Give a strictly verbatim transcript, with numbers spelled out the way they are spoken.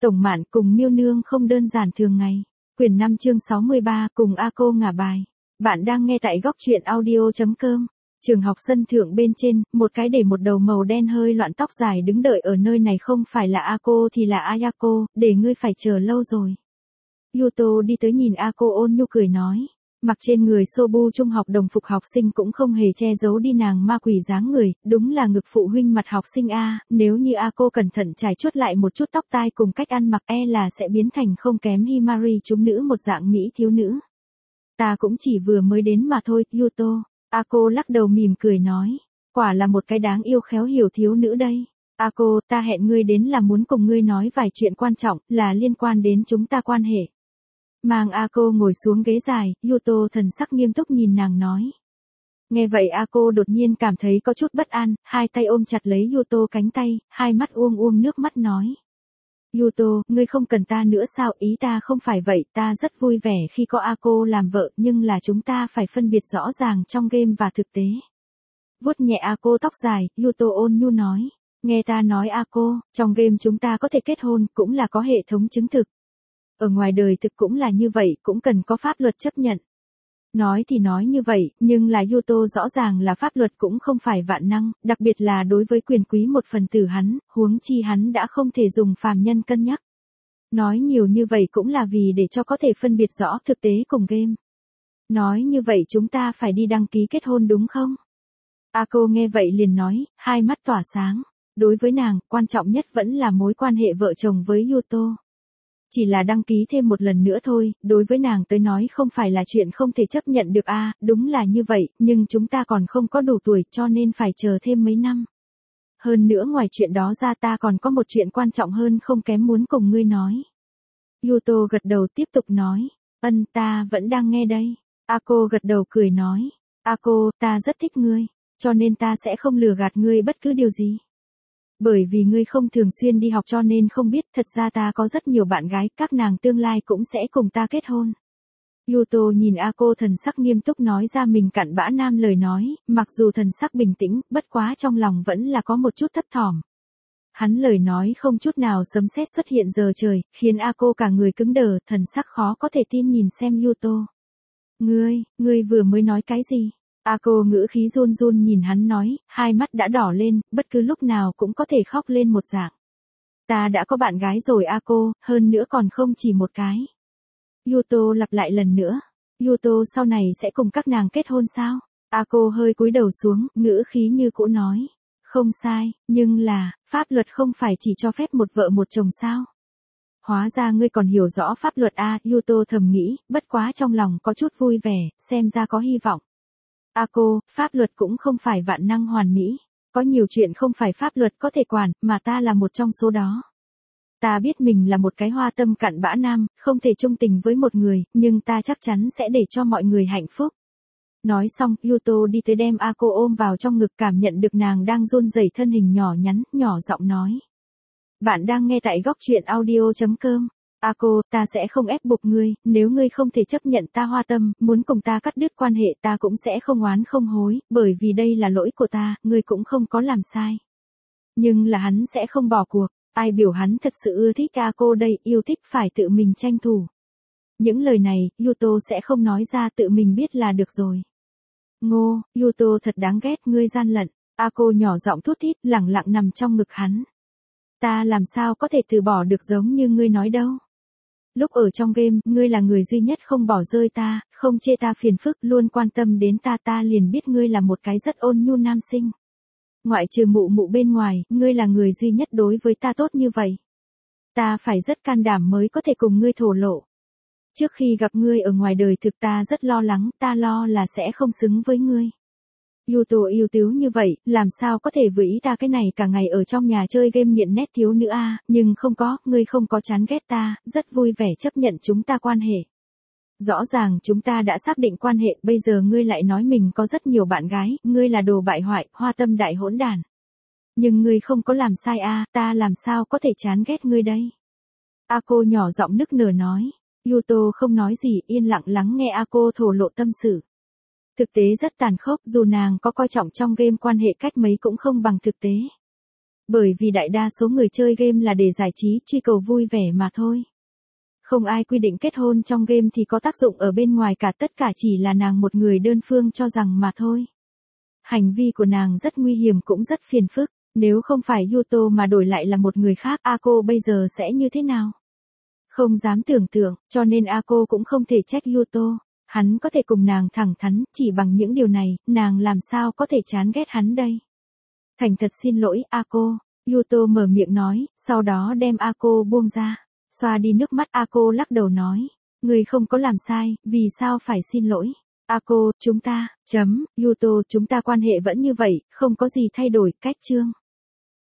Tổng Mạn cùng Miêu Nương không đơn giản thường ngày. Quyển năm chương sáu mươi ba cùng A Cô ngả bài. Bạn đang nghe tại góc truyện audio chấm com. Trường học sân thượng bên trên, một cái để một đầu màu đen hơi loạn tóc dài đứng đợi ở nơi này không phải là A Cô thì là Ayako, để ngươi phải chờ lâu rồi. Yuto đi tới nhìn A Cô ôn nhu cười nói. Mặc trên người Sobu trung học đồng phục học sinh cũng không hề che giấu đi nàng ma quỷ dáng người, đúng là ngực phụ huynh mặt học sinh A, nếu như A Cô cẩn thận trải chuốt lại một chút tóc tai cùng cách ăn mặc e là sẽ biến thành không kém Himari chúng nữ một dạng mỹ thiếu nữ. Ta cũng chỉ vừa mới đến mà thôi, Yuto. A Cô lắc đầu mỉm cười nói, quả là một cái đáng yêu khéo hiểu thiếu nữ đây. A Cô, ta hẹn ngươi đến là muốn cùng ngươi nói vài chuyện quan trọng, là liên quan đến chúng ta quan hệ. Mang A Cô ngồi xuống ghế dài, Yuto thần sắc nghiêm túc nhìn nàng nói. Nghe vậy A Cô đột nhiên cảm thấy có chút bất an, hai tay ôm chặt lấy Yuto cánh tay, hai mắt uông uông nước mắt nói. Yuto, ngươi không cần ta nữa sao, ý ta không phải vậy, ta rất vui vẻ khi có A Cô làm vợ, nhưng là chúng ta phải phân biệt rõ ràng trong game và thực tế. Vuốt nhẹ A Cô tóc dài, Yuto ôn nhu nói. Nghe ta nói A Cô, trong game chúng ta có thể kết hôn, cũng là có hệ thống chứng thực. Ở ngoài đời thực cũng là như vậy, cũng cần có pháp luật chấp nhận. Nói thì nói như vậy, nhưng là Yuto rõ ràng là pháp luật cũng không phải vạn năng, đặc biệt là đối với quyền quý một phần tử hắn, huống chi hắn đã không thể dùng phàm nhân cân nhắc. Nói nhiều như vậy cũng là vì để cho có thể phân biệt rõ thực tế cùng game. Nói như vậy chúng ta phải đi đăng ký kết hôn đúng không? A Cô nghe vậy liền nói, hai mắt tỏa sáng. Đối với nàng, quan trọng nhất vẫn là mối quan hệ vợ chồng với Yuto. Chỉ là đăng ký thêm một lần nữa thôi, đối với nàng tới nói không phải là chuyện không thể chấp nhận được a, à, đúng là như vậy, nhưng chúng ta còn không có đủ tuổi cho nên phải chờ thêm mấy năm. Hơn nữa ngoài chuyện đó ra ta còn có một chuyện quan trọng hơn không kém muốn cùng ngươi nói. Yuto gật đầu tiếp tục nói, ân ta vẫn đang nghe đây. A Cô gật đầu cười nói, A Cô, ta rất thích ngươi, cho nên ta sẽ không lừa gạt ngươi bất cứ điều gì. Bởi vì ngươi không thường xuyên đi học cho nên không biết, thật ra ta có rất nhiều bạn gái, các nàng tương lai cũng sẽ cùng ta kết hôn. Yuto nhìn A Cô thần sắc nghiêm túc nói ra mình cặn bã nam lời nói, mặc dù thần sắc bình tĩnh, bất quá trong lòng vẫn là có một chút thấp thỏm. Hắn lời nói không chút nào sấm sét xuất hiện giờ trời, khiến A Cô cả người cứng đờ, thần sắc khó có thể tin nhìn xem Yuto. Ngươi, ngươi vừa mới nói cái gì? A Cô ngữ khí run run nhìn hắn nói, hai mắt đã đỏ lên, bất cứ lúc nào cũng có thể khóc lên một dạng. Ta đã có bạn gái rồi A Cô, hơn nữa còn không chỉ một cái. Yuto lặp lại lần nữa. Yuto sau này sẽ cùng các nàng kết hôn sao? A Cô hơi cúi đầu xuống, ngữ khí như cũ nói. Không sai, nhưng là, pháp luật không phải chỉ cho phép một vợ một chồng sao? Hóa ra ngươi còn hiểu rõ pháp luật A, Yuto thầm nghĩ, bất quá trong lòng có chút vui vẻ, xem ra có hy vọng. A Cô, pháp luật cũng không phải vạn năng hoàn mỹ. Có nhiều chuyện không phải pháp luật có thể quản, mà ta là một trong số đó. Ta biết mình là một cái hoa tâm cặn bã nam, không thể trung tình với một người, nhưng ta chắc chắn sẽ để cho mọi người hạnh phúc. Nói xong, Yuto đi tới đem A Cô ôm vào trong ngực cảm nhận được nàng đang run rẩy thân hình nhỏ nhắn, nhỏ giọng nói. Bạn đang nghe tại góc truyện audio chấm com. A Cô, ta sẽ không ép buộc ngươi, nếu ngươi không thể chấp nhận ta hoa tâm, muốn cùng ta cắt đứt quan hệ ta cũng sẽ không oán không hối, bởi vì đây là lỗi của ta, ngươi cũng không có làm sai. Nhưng là hắn sẽ không bỏ cuộc, ai biểu hắn thật sự ưa thích A Cô đây, yêu thích phải tự mình tranh thủ. Những lời này, Yuto sẽ không nói ra, tự mình biết là được rồi. Ngô, Yuto thật đáng ghét, ngươi gian lận. A Cô nhỏ giọng thút thít, lẳng lặng nằm trong ngực hắn. Ta làm sao có thể từ bỏ được giống như ngươi nói đâu. Lúc ở trong game, ngươi là người duy nhất không bỏ rơi ta, không chê ta phiền phức, luôn quan tâm đến ta, ta liền biết ngươi là một cái rất ôn nhu nam sinh. Ngoại trừ mụ mụ bên ngoài, ngươi là người duy nhất đối với ta tốt như vậy. Ta phải rất can đảm mới có thể cùng ngươi thổ lộ. Trước khi gặp ngươi ở ngoài đời thực ta rất lo lắng, ta lo là sẽ không xứng với ngươi. Yuto yêu tứ như vậy, làm sao có thể với ý ta cái này cả ngày ở trong nhà chơi game nghiện nét thiếu nữ a, nhưng không có, ngươi không có chán ghét ta, rất vui vẻ chấp nhận chúng ta quan hệ. Rõ ràng chúng ta đã xác định quan hệ, bây giờ ngươi lại nói mình có rất nhiều bạn gái, ngươi là đồ bại hoại, hoa tâm đại hỗn đàn. Nhưng ngươi không có làm sai a, ta làm sao có thể chán ghét ngươi đây? A Cô nhỏ giọng nức nở nói. Yuto không nói gì, yên lặng lắng nghe A Cô thổ lộ tâm sự. Thực tế rất tàn khốc, dù nàng có coi trọng trong game quan hệ cách mấy cũng không bằng thực tế. Bởi vì đại đa số người chơi game là để giải trí, truy cầu vui vẻ mà thôi. Không ai quy định kết hôn trong game thì có tác dụng ở bên ngoài cả, tất cả chỉ là nàng một người đơn phương cho rằng mà thôi. Hành vi của nàng rất nguy hiểm cũng rất phiền phức, nếu không phải Yuto mà đổi lại là một người khác, Ako bây giờ sẽ như thế nào? Không dám tưởng tượng, cho nên Ako cũng không thể trách Yuto. Hắn có thể cùng nàng thẳng thắn, chỉ bằng những điều này, nàng làm sao có thể chán ghét hắn đây? Thành thật xin lỗi, Ako. Yuto mở miệng nói, sau đó đem Ako buông ra. Xoa đi nước mắt, Ako lắc đầu nói. Người không có làm sai, vì sao phải xin lỗi? Ako, chúng ta, chấm, Yuto, chúng ta quan hệ vẫn như vậy, không có gì thay đổi, cách chương.